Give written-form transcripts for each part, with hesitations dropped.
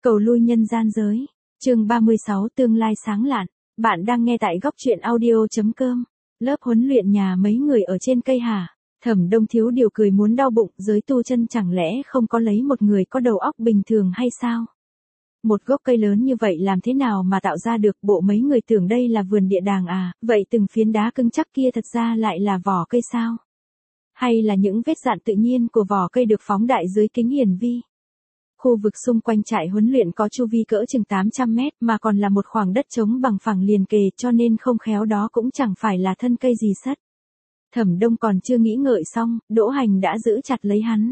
Cầu lui nhân gian giới. Chương 36 tương lai sáng lạn. Bạn đang nghe tại góc truyện audio.com. Lớp huấn luyện nhà mấy người ở trên cây hả? Thẩm Đông thiếu điều cười muốn đau bụng, giới tu chân chẳng lẽ không có lấy một người có đầu óc bình thường hay sao? Một gốc cây lớn như vậy làm thế nào mà tạo ra được, bộ mấy người tưởng đây là vườn địa đàng à, vậy từng phiến đá cứng chắc kia thật ra lại là vỏ cây sao? Hay là những vết dạn tự nhiên của vỏ cây được phóng đại dưới kính hiển vi? Khu vực xung quanh trại huấn luyện có chu vi cỡ chừng 800 mét mà còn là một khoảng đất trống bằng phẳng liền kề, cho nên không khéo đó cũng chẳng phải là thân cây gì sắt. Thẩm Đông còn chưa nghĩ ngợi xong, Đỗ Hành đã giữ chặt lấy hắn.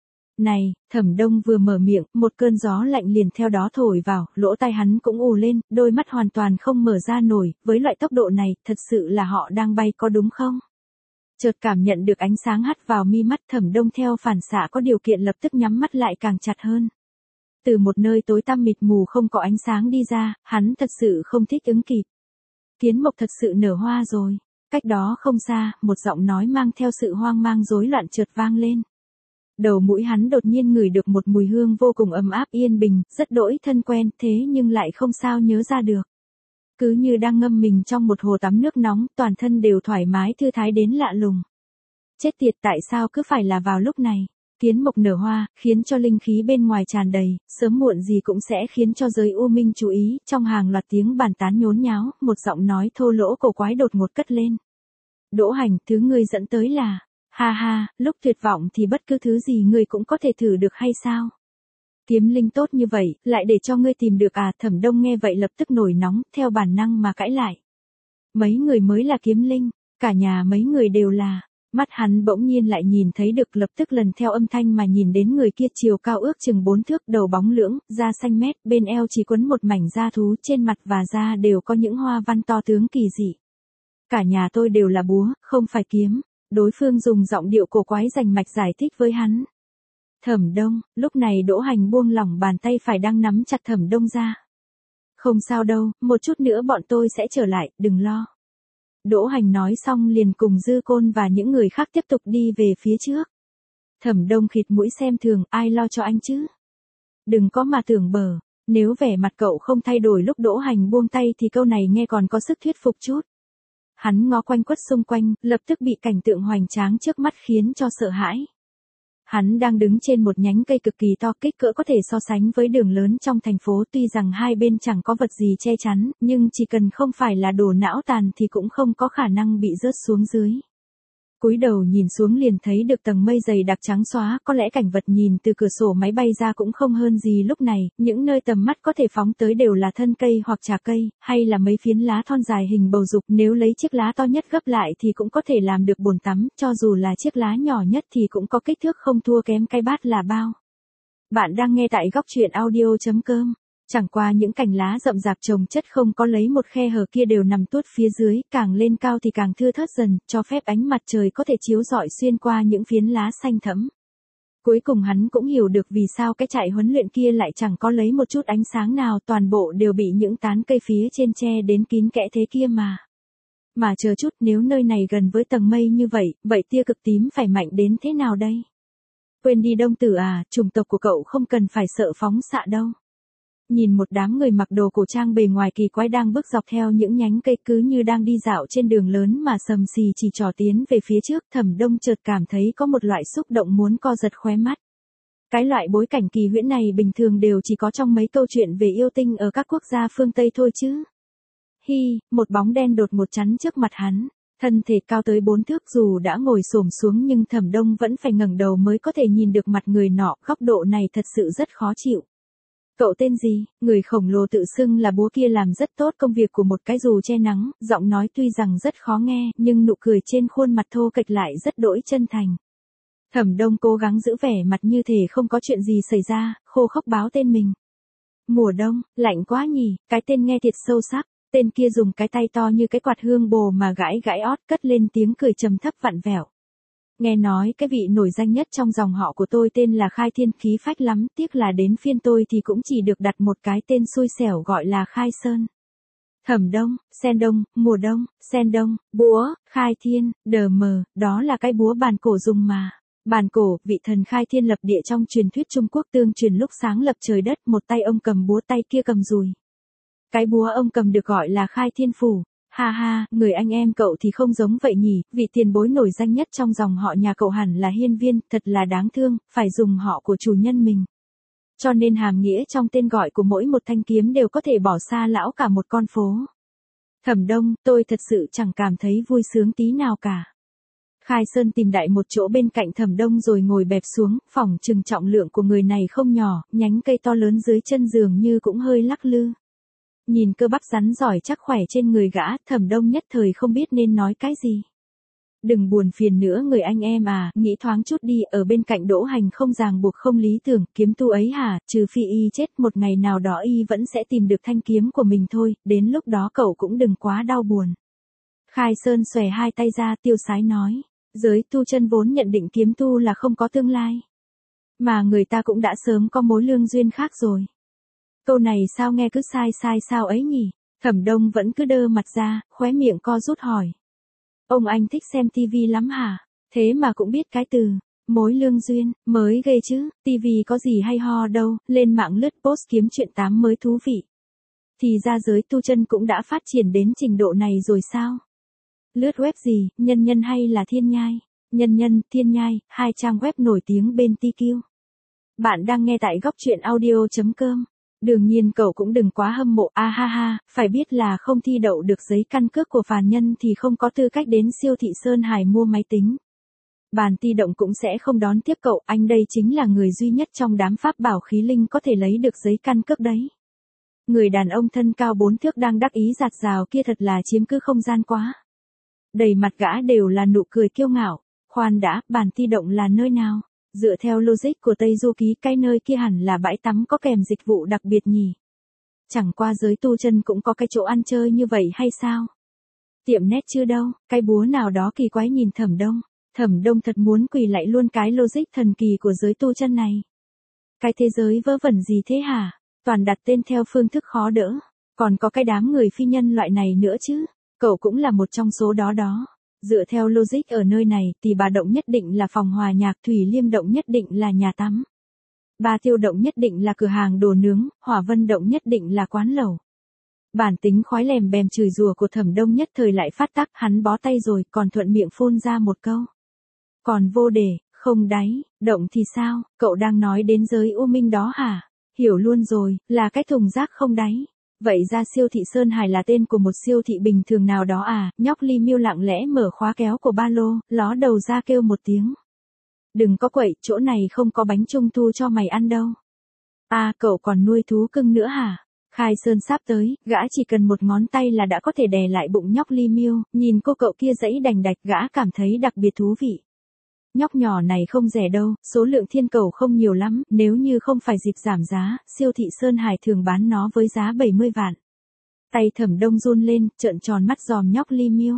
Này, Thẩm Đông vừa mở miệng, một cơn gió lạnh liền theo đó thổi vào, lỗ tai hắn cũng ù lên, đôi mắt hoàn toàn không mở ra nổi, với loại tốc độ này, thật sự là họ đang bay có đúng không? Chợt cảm nhận được ánh sáng hắt vào mi mắt, Thẩm Đông theo phản xạ có điều kiện lập tức nhắm mắt lại càng chặt hơn. Từ một nơi tối tăm mịt mù không có ánh sáng đi ra, hắn thật sự không thích ứng kịp. Kiến mộc thật sự nở hoa rồi. Cách đó không xa, một giọng nói mang theo sự hoang mang rối loạn chợt vang lên. Đầu mũi hắn đột nhiên ngửi được một mùi hương vô cùng ấm áp yên bình, rất đỗi thân quen, thế nhưng lại không sao nhớ ra được. Cứ như đang ngâm mình trong một hồ tắm nước nóng, toàn thân đều thoải mái thư thái đến lạ lùng. Chết tiệt, tại sao cứ phải là vào lúc này? Kiến mộc nở hoa, khiến cho linh khí bên ngoài tràn đầy, sớm muộn gì cũng sẽ khiến cho giới u minh chú ý, trong hàng loạt tiếng bàn tán nhốn nháo, một giọng nói thô lỗ cổ quái đột ngột cất lên. Đỗ Hành, thứ ngươi dẫn tới là, ha ha, lúc tuyệt vọng thì bất cứ thứ gì ngươi cũng có thể thử được hay sao? Kiếm linh tốt như vậy, lại để cho ngươi tìm được à? Thẩm Đông nghe vậy lập tức nổi nóng, theo bản năng mà cãi lại. Mấy người mới là kiếm linh, cả nhà mấy người đều là. Mắt hắn bỗng nhiên lại nhìn thấy được, lập tức lần theo âm thanh mà nhìn đến người kia, chiều cao ước chừng 4 thước, đầu bóng lưỡng, da xanh mét, bên eo chỉ quấn một mảnh da thú, trên mặt và da đều có những hoa văn to tướng kỳ dị. Cả nhà tôi đều là búa, không phải kiếm. Đối phương dùng giọng điệu cổ quái rành mạch giải thích với hắn. Thẩm Đông, lúc này Đỗ Hành buông lỏng bàn tay phải đang nắm chặt Thẩm Đông ra. Không sao đâu, một chút nữa bọn tôi sẽ trở lại, đừng lo. Đỗ Hành nói xong liền cùng Dư Côn và những người khác tiếp tục đi về phía trước. Thẩm Đông khịt mũi xem thường, ai lo cho anh chứ? Đừng có mà tưởng bở, nếu vẻ mặt cậu không thay đổi lúc Đỗ Hành buông tay thì câu này nghe còn có sức thuyết phục chút. Hắn ngó quanh quất xung quanh, lập tức bị cảnh tượng hoành tráng trước mắt khiến cho sợ hãi. Hắn đang đứng trên một nhánh cây cực kỳ to, kích cỡ có thể so sánh với đường lớn trong thành phố, tuy rằng hai bên chẳng có vật gì che chắn, nhưng chỉ cần không phải là đồ não tàn thì cũng không có khả năng bị rớt xuống dưới. Cúi đầu nhìn xuống liền thấy được tầng mây dày đặc trắng xóa, có lẽ cảnh vật nhìn từ cửa sổ máy bay ra cũng không hơn gì lúc này, những nơi tầm mắt có thể phóng tới đều là thân cây hoặc trà cây, hay là mấy phiến lá thon dài hình bầu dục, nếu lấy chiếc lá to nhất gấp lại thì cũng có thể làm được bồn tắm, cho dù là chiếc lá nhỏ nhất thì cũng có kích thước không thua kém cái bát là bao. Bạn đang nghe tại góc truyện audio.com. Chẳng qua những cành lá rậm rạp chồng chất không có lấy một khe hở kia đều nằm tuốt phía dưới, càng lên cao thì càng thưa thớt dần, cho phép ánh mặt trời có thể chiếu rọi xuyên qua những phiến lá xanh thẫm. Cuối cùng hắn cũng hiểu được vì sao cái trại huấn luyện kia lại chẳng có lấy một chút ánh sáng nào, toàn bộ đều bị những tán cây phía trên che đến kín kẽ thế kia mà. Mà chờ chút, nếu nơi này gần với tầng mây như vậy, vậy tia cực tím phải mạnh đến thế nào đây? Quên đi Đông Tử à, chủng tộc của cậu không cần phải sợ phóng xạ đâu. Nhìn một đám người mặc đồ cổ trang bề ngoài kỳ quái đang bước dọc theo những nhánh cây, cứ như đang đi dạo trên đường lớn mà sầm xì chỉ trỏ tiến về phía trước, Thẩm Đông chợt cảm thấy có một loại xúc động muốn co giật khóe mắt. Cái loại bối cảnh kỳ huyễn này bình thường đều chỉ có trong mấy câu chuyện về yêu tinh ở các quốc gia phương Tây thôi chứ. Hi, một bóng đen đột ngột chắn trước mặt hắn. Thân thể cao tới 4 thước, dù đã ngồi xổm xuống nhưng Thẩm Đông vẫn phải ngẩng đầu mới có thể nhìn được mặt người nọ, góc độ này thật sự rất khó chịu. Cậu tên gì? Người khổng lồ tự xưng là búa kia làm rất tốt công việc của một cái dù che nắng, giọng nói tuy rằng rất khó nghe, nhưng nụ cười trên khuôn mặt thô kệch lại rất đỗi chân thành. Thẩm Đông cố gắng giữ vẻ mặt như thể không có chuyện gì xảy ra, khô khốc báo tên mình. Mùa đông, lạnh quá nhỉ, cái tên nghe thiệt sâu sắc. Tên kia dùng cái tay to như cái quạt hương bồ mà gãi gãi ót, cất lên tiếng cười trầm thấp vặn vẹo. Nghe nói cái vị nổi danh nhất trong dòng họ của tôi tên là Khai Thiên, khí phách lắm, tiếc là đến phiên tôi thì cũng chỉ được đặt một cái tên xui xẻo gọi là Khai Sơn. Thẩm Đông, Sen Đông, Mùa Đông, Sen Đông, búa, Khai Thiên, đờ mờ, đó là cái búa bàn cổ dùng mà. Bàn cổ, vị thần khai thiên lập địa trong truyền thuyết Trung Quốc tương truyền lúc sáng lập trời đất, một tay ông cầm búa tay kia cầm dùi. Cái búa ông cầm được gọi là khai thiên phủ. Ha ha, người anh em cậu thì không giống vậy nhỉ, vị tiền bối nổi danh nhất trong dòng họ nhà cậu hẳn là Hiên Viên, thật là đáng thương, phải dùng họ của chủ nhân mình. Cho nên hàm nghĩa trong tên gọi của mỗi một thanh kiếm đều có thể bỏ xa lão cả một con phố. Thẩm Đông, tôi thật sự chẳng cảm thấy vui sướng tí nào cả. Khai Sơn tìm đại một chỗ bên cạnh Thẩm Đông rồi ngồi bẹp xuống, phỏng chừng trọng lượng của người này không nhỏ, nhánh cây to lớn dưới chân giường như cũng hơi lắc lư. Nhìn cơ bắp rắn giỏi chắc khỏe trên người gã, Thẩm Đông nhất thời không biết nên nói cái gì. Đừng buồn phiền nữa người anh em à, nghĩ thoáng chút đi, ở bên cạnh Đỗ Hành không ràng buộc không lý tưởng, kiếm tu ấy hả, trừ phi y chết một ngày nào đó y vẫn sẽ tìm được thanh kiếm của mình thôi, đến lúc đó cậu cũng đừng quá đau buồn. Khai Sơn xòe hai tay ra tiêu sái nói, giới tu chân vốn nhận định kiếm tu là không có tương lai. Mà người ta cũng đã sớm có mối lương duyên khác rồi. Câu này sao nghe cứ sai sai sao ấy nhỉ? Thẩm Đông vẫn cứ đơ mặt ra, khóe miệng co rút hỏi. Ông anh thích xem tivi lắm hả? Thế mà cũng biết cái từ mối lương duyên, mới ghê chứ, tivi có gì hay ho đâu, lên mạng lướt post kiếm chuyện 8 mới thú vị. Thì ra giới tu chân cũng đã phát triển đến trình độ này rồi sao? Lướt web gì, Nhân Nhân hay là Thiên Nhai? Nhân Nhân, Thiên Nhai, hai trang web nổi tiếng bên TQ. Bạn đang nghe tại góc truyện audio.com. Đương nhiên cậu cũng đừng quá hâm mộ, a ha ha, phải biết là không thi đậu được giấy căn cước của phàm nhân thì không có tư cách đến siêu thị Sơn Hải mua máy tính. Bàn ti động cũng sẽ không đón tiếp cậu, anh đây chính là người duy nhất trong đám pháp bảo khí linh có thể lấy được giấy căn cước đấy. Người đàn ông thân cao 4 thước đang đắc ý giạt rào kia thật là chiếm cứ không gian quá. Đầy mặt gã đều là nụ cười kiêu ngạo, khoan đã, bàn ti động là nơi nào? Dựa theo logic của Tây Du Ký cái nơi kia hẳn là bãi tắm có kèm dịch vụ đặc biệt nhỉ. Chẳng qua giới tu chân cũng có cái chỗ ăn chơi như vậy hay sao? Tiệm nét chưa đâu, cái búa nào đó kỳ quái nhìn Thẩm Đông. Thẩm Đông thật muốn quỳ lại luôn cái logic thần kỳ của giới tu chân này. Cái thế giới vớ vẩn gì thế hả? Toàn đặt tên theo phương thức khó đỡ. Còn có cái đám người phi nhân loại này nữa chứ. Cậu cũng là một trong số đó đó. Dựa theo logic ở nơi này, thì Bà Động nhất định là phòng hòa nhạc, Thủy Liêm Động nhất định là nhà tắm. Ba Tiêu Động nhất định là cửa hàng đồ nướng, Hỏa Vân Động nhất định là quán lẩu. Bản tính khói lèm bèm chửi rủa của Thẩm Đông nhất thời lại phát tác, hắn bó tay rồi, còn thuận miệng phun ra một câu. Còn vô đề, không đáy, động thì sao, cậu đang nói đến giới u minh đó hả? Hiểu luôn rồi, là cái thùng rác không đáy. Vậy ra siêu thị Sơn Hải là tên của một siêu thị bình thường nào đó à? Nhóc Ly Miêu lặng lẽ mở khóa kéo của ba lô, ló đầu ra kêu một tiếng. Đừng có quậy, chỗ này không có bánh trung thu cho mày ăn đâu. À, cậu còn nuôi thú cưng nữa hả? Khai Sơn sắp tới, gã chỉ cần một ngón tay là đã có thể đè lại bụng nhóc Ly Miêu, nhìn cô cậu kia dãy đành đạch gã cảm thấy đặc biệt thú vị. Nhóc nhỏ này không rẻ đâu, số lượng thiên cầu không nhiều lắm, nếu như không phải dịp giảm giá, siêu thị Sơn Hải thường bán nó với giá 70 vạn. Tay Thẩm Đông run lên, trợn tròn mắt dòm nhóc Ly Miêu.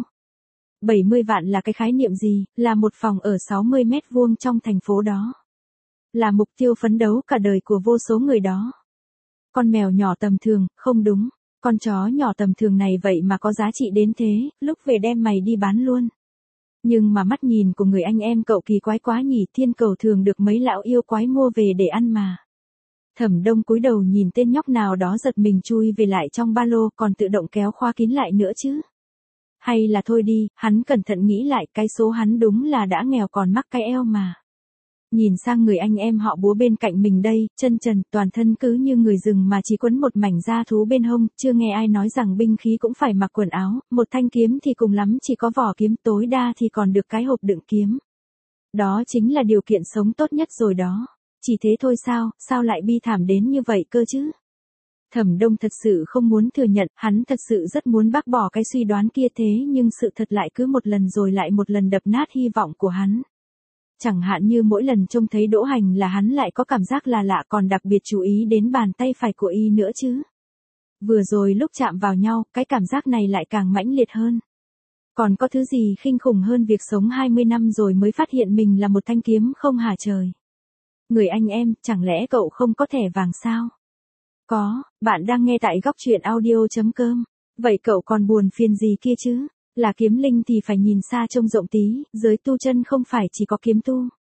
70 vạn là cái khái niệm gì, là một phòng ở 60 mét vuông trong thành phố đó. Là mục tiêu phấn đấu cả đời của vô số người đó. Con mèo nhỏ tầm thường, không đúng, con chó nhỏ tầm thường này vậy mà có giá trị đến thế, lúc về đem mày đi bán luôn. Nhưng mà mắt nhìn của người anh em cậu kỳ quái quá nhỉ, thiên cầu thường được mấy lão yêu quái mua về để ăn mà. Thẩm Đông cúi đầu nhìn tên nhóc nào đó giật mình chui về lại trong ba lô, còn tự động kéo khóa kín lại nữa chứ. Hay là thôi đi, hắn cẩn thận nghĩ lại, cái số hắn đúng là đã nghèo còn mắc cái eo mà. Nhìn sang người anh em họ búa bên cạnh mình đây, chân trần, toàn thân cứ như người rừng mà chỉ quấn một mảnh da thú bên hông, chưa nghe ai nói rằng binh khí cũng phải mặc quần áo, một thanh kiếm thì cùng lắm chỉ có vỏ kiếm, tối đa thì còn được cái hộp đựng kiếm. Đó chính là điều kiện sống tốt nhất rồi đó. Chỉ thế thôi sao lại bi thảm đến như vậy cơ chứ? Thẩm Đông thật sự không muốn thừa nhận, hắn thật sự rất muốn bác bỏ cái suy đoán kia thế nhưng sự thật lại cứ một lần rồi lại một lần đập nát hy vọng của hắn. Chẳng hạn như mỗi lần trông thấy Đỗ Hành là hắn lại có cảm giác là lạ, còn đặc biệt chú ý đến bàn tay phải của y nữa chứ. Vừa rồi lúc chạm vào nhau, cái cảm giác này lại càng mãnh liệt hơn. Còn có thứ gì kinh khủng hơn việc sống 20 năm rồi mới phát hiện mình là một thanh kiếm không hả trời? Người anh em, chẳng lẽ cậu không có thẻ vàng sao? Có, bạn đang nghe tại góc truyện audio.com. Vậy cậu còn buồn phiền gì kia chứ? Là kiếm linh thì phải nhìn xa trông rộng tí, giới tu chân không phải chỉ có kiếm tu.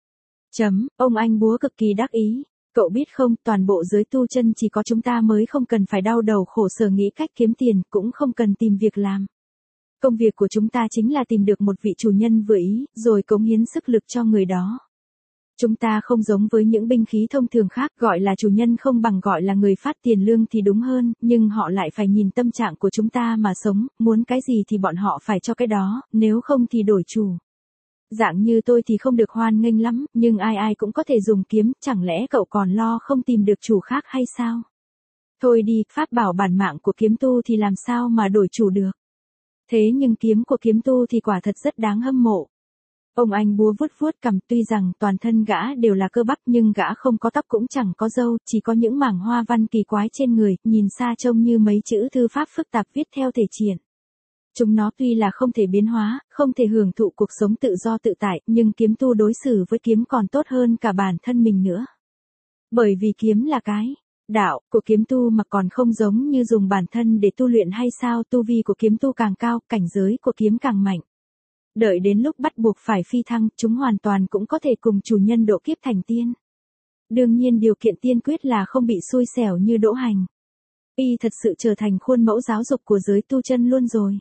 Ông anh búa cực kỳ đắc ý. Cậu biết không, toàn bộ giới tu chân chỉ có chúng ta mới không cần phải đau đầu khổ sở nghĩ cách kiếm tiền, cũng không cần tìm việc làm. Công việc của chúng ta chính là tìm được một vị chủ nhân vừa ý, rồi cống hiến sức lực cho người đó. Chúng ta không giống với những binh khí thông thường khác, gọi là chủ nhân không bằng gọi là người phát tiền lương thì đúng hơn, nhưng họ lại phải nhìn tâm trạng của chúng ta mà sống, muốn cái gì thì bọn họ phải cho cái đó, nếu không thì đổi chủ. Dạng như tôi thì không được hoan nghênh lắm, nhưng ai ai cũng có thể dùng kiếm, chẳng lẽ cậu còn lo không tìm được chủ khác hay sao? Thôi đi, pháp bảo bản mạng của kiếm tu thì làm sao mà đổi chủ được. Thế nhưng kiếm của kiếm tu thì quả thật rất đáng hâm mộ. Ông anh búa vuốt vuốt cằm, tuy rằng toàn thân gã đều là cơ bắp nhưng gã không có tóc cũng chẳng có râu, chỉ có những mảng hoa văn kỳ quái trên người, nhìn xa trông như mấy chữ thư pháp phức tạp viết theo thể triển. Chúng nó tuy là không thể biến hóa, không thể hưởng thụ cuộc sống tự do tự tại, nhưng kiếm tu đối xử với kiếm còn tốt hơn cả bản thân mình nữa. Bởi vì kiếm là cái đạo của kiếm tu mà còn không giống như dùng bản thân để tu luyện hay sao, tu vi của kiếm tu càng cao, cảnh giới của kiếm càng mạnh. Đợi đến lúc bắt buộc phải phi thăng, chúng hoàn toàn cũng có thể cùng chủ nhân độ kiếp thành tiên. Đương nhiên điều kiện tiên quyết là không bị xui xẻo như Đỗ Hành. Y thật sự trở thành khuôn mẫu giáo dục của giới tu chân luôn rồi.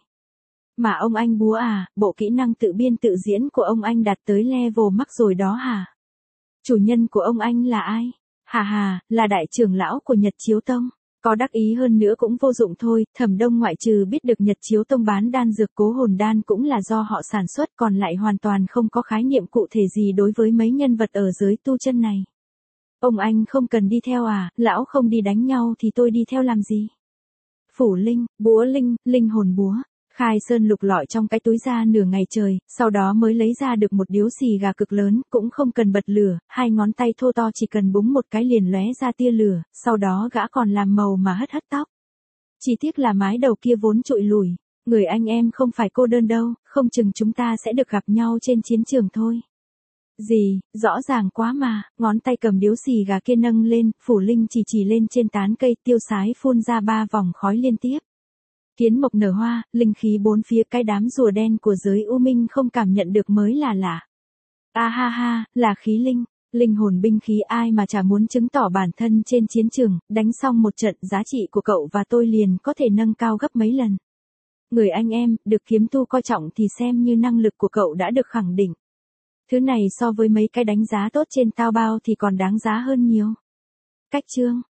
Mà ông anh búa à, bộ kỹ năng tự biên tự diễn của ông anh đạt tới level mắc rồi đó hả? Chủ nhân của ông anh là ai? Hà, là đại trưởng lão của Nhật Chiếu Tông. Có đắc ý hơn nữa cũng vô dụng thôi, Thẩm Đông ngoại trừ biết được Nhật Chiếu Tông bán đan dược cố hồn đan cũng là do họ sản xuất, còn lại hoàn toàn không có khái niệm cụ thể gì đối với mấy nhân vật ở giới tu chân này. Ông anh không cần đi theo à, lão không đi đánh nhau thì tôi đi theo làm gì? Phủ linh, búa linh, linh hồn búa. Khai Sơn lục lọi trong cái túi ra nửa ngày trời, sau đó mới lấy ra được một điếu xì gà cực lớn, cũng không cần bật lửa, hai ngón tay thô to chỉ cần búng một cái liền lóe ra tia lửa, sau đó gã còn làm màu mà hất hất tóc. Chỉ tiếc là mái đầu kia vốn trụi lủi, người anh em không phải cô đơn đâu, không chừng chúng ta sẽ được gặp nhau trên chiến trường thôi. Gì, rõ ràng quá mà, ngón tay cầm điếu xì gà kia nâng lên, Phủ Linh chỉ lên trên tán cây, tiêu sái phun ra 3 vòng khói liên tiếp. Kiến mộc nở hoa, linh khí bốn phía, cái đám rùa đen của giới U Minh không cảm nhận được mới là lạ. A ha, là khí linh, linh hồn binh khí, ai mà chả muốn chứng tỏ bản thân trên chiến trường, đánh xong một trận giá trị của cậu và tôi liền có thể nâng cao gấp mấy lần. Người anh em, được kiếm tu coi trọng thì xem như năng lực của cậu đã được khẳng định. Thứ này so với mấy cái đánh giá tốt trên Taobao thì còn đáng giá hơn nhiều. Cách chương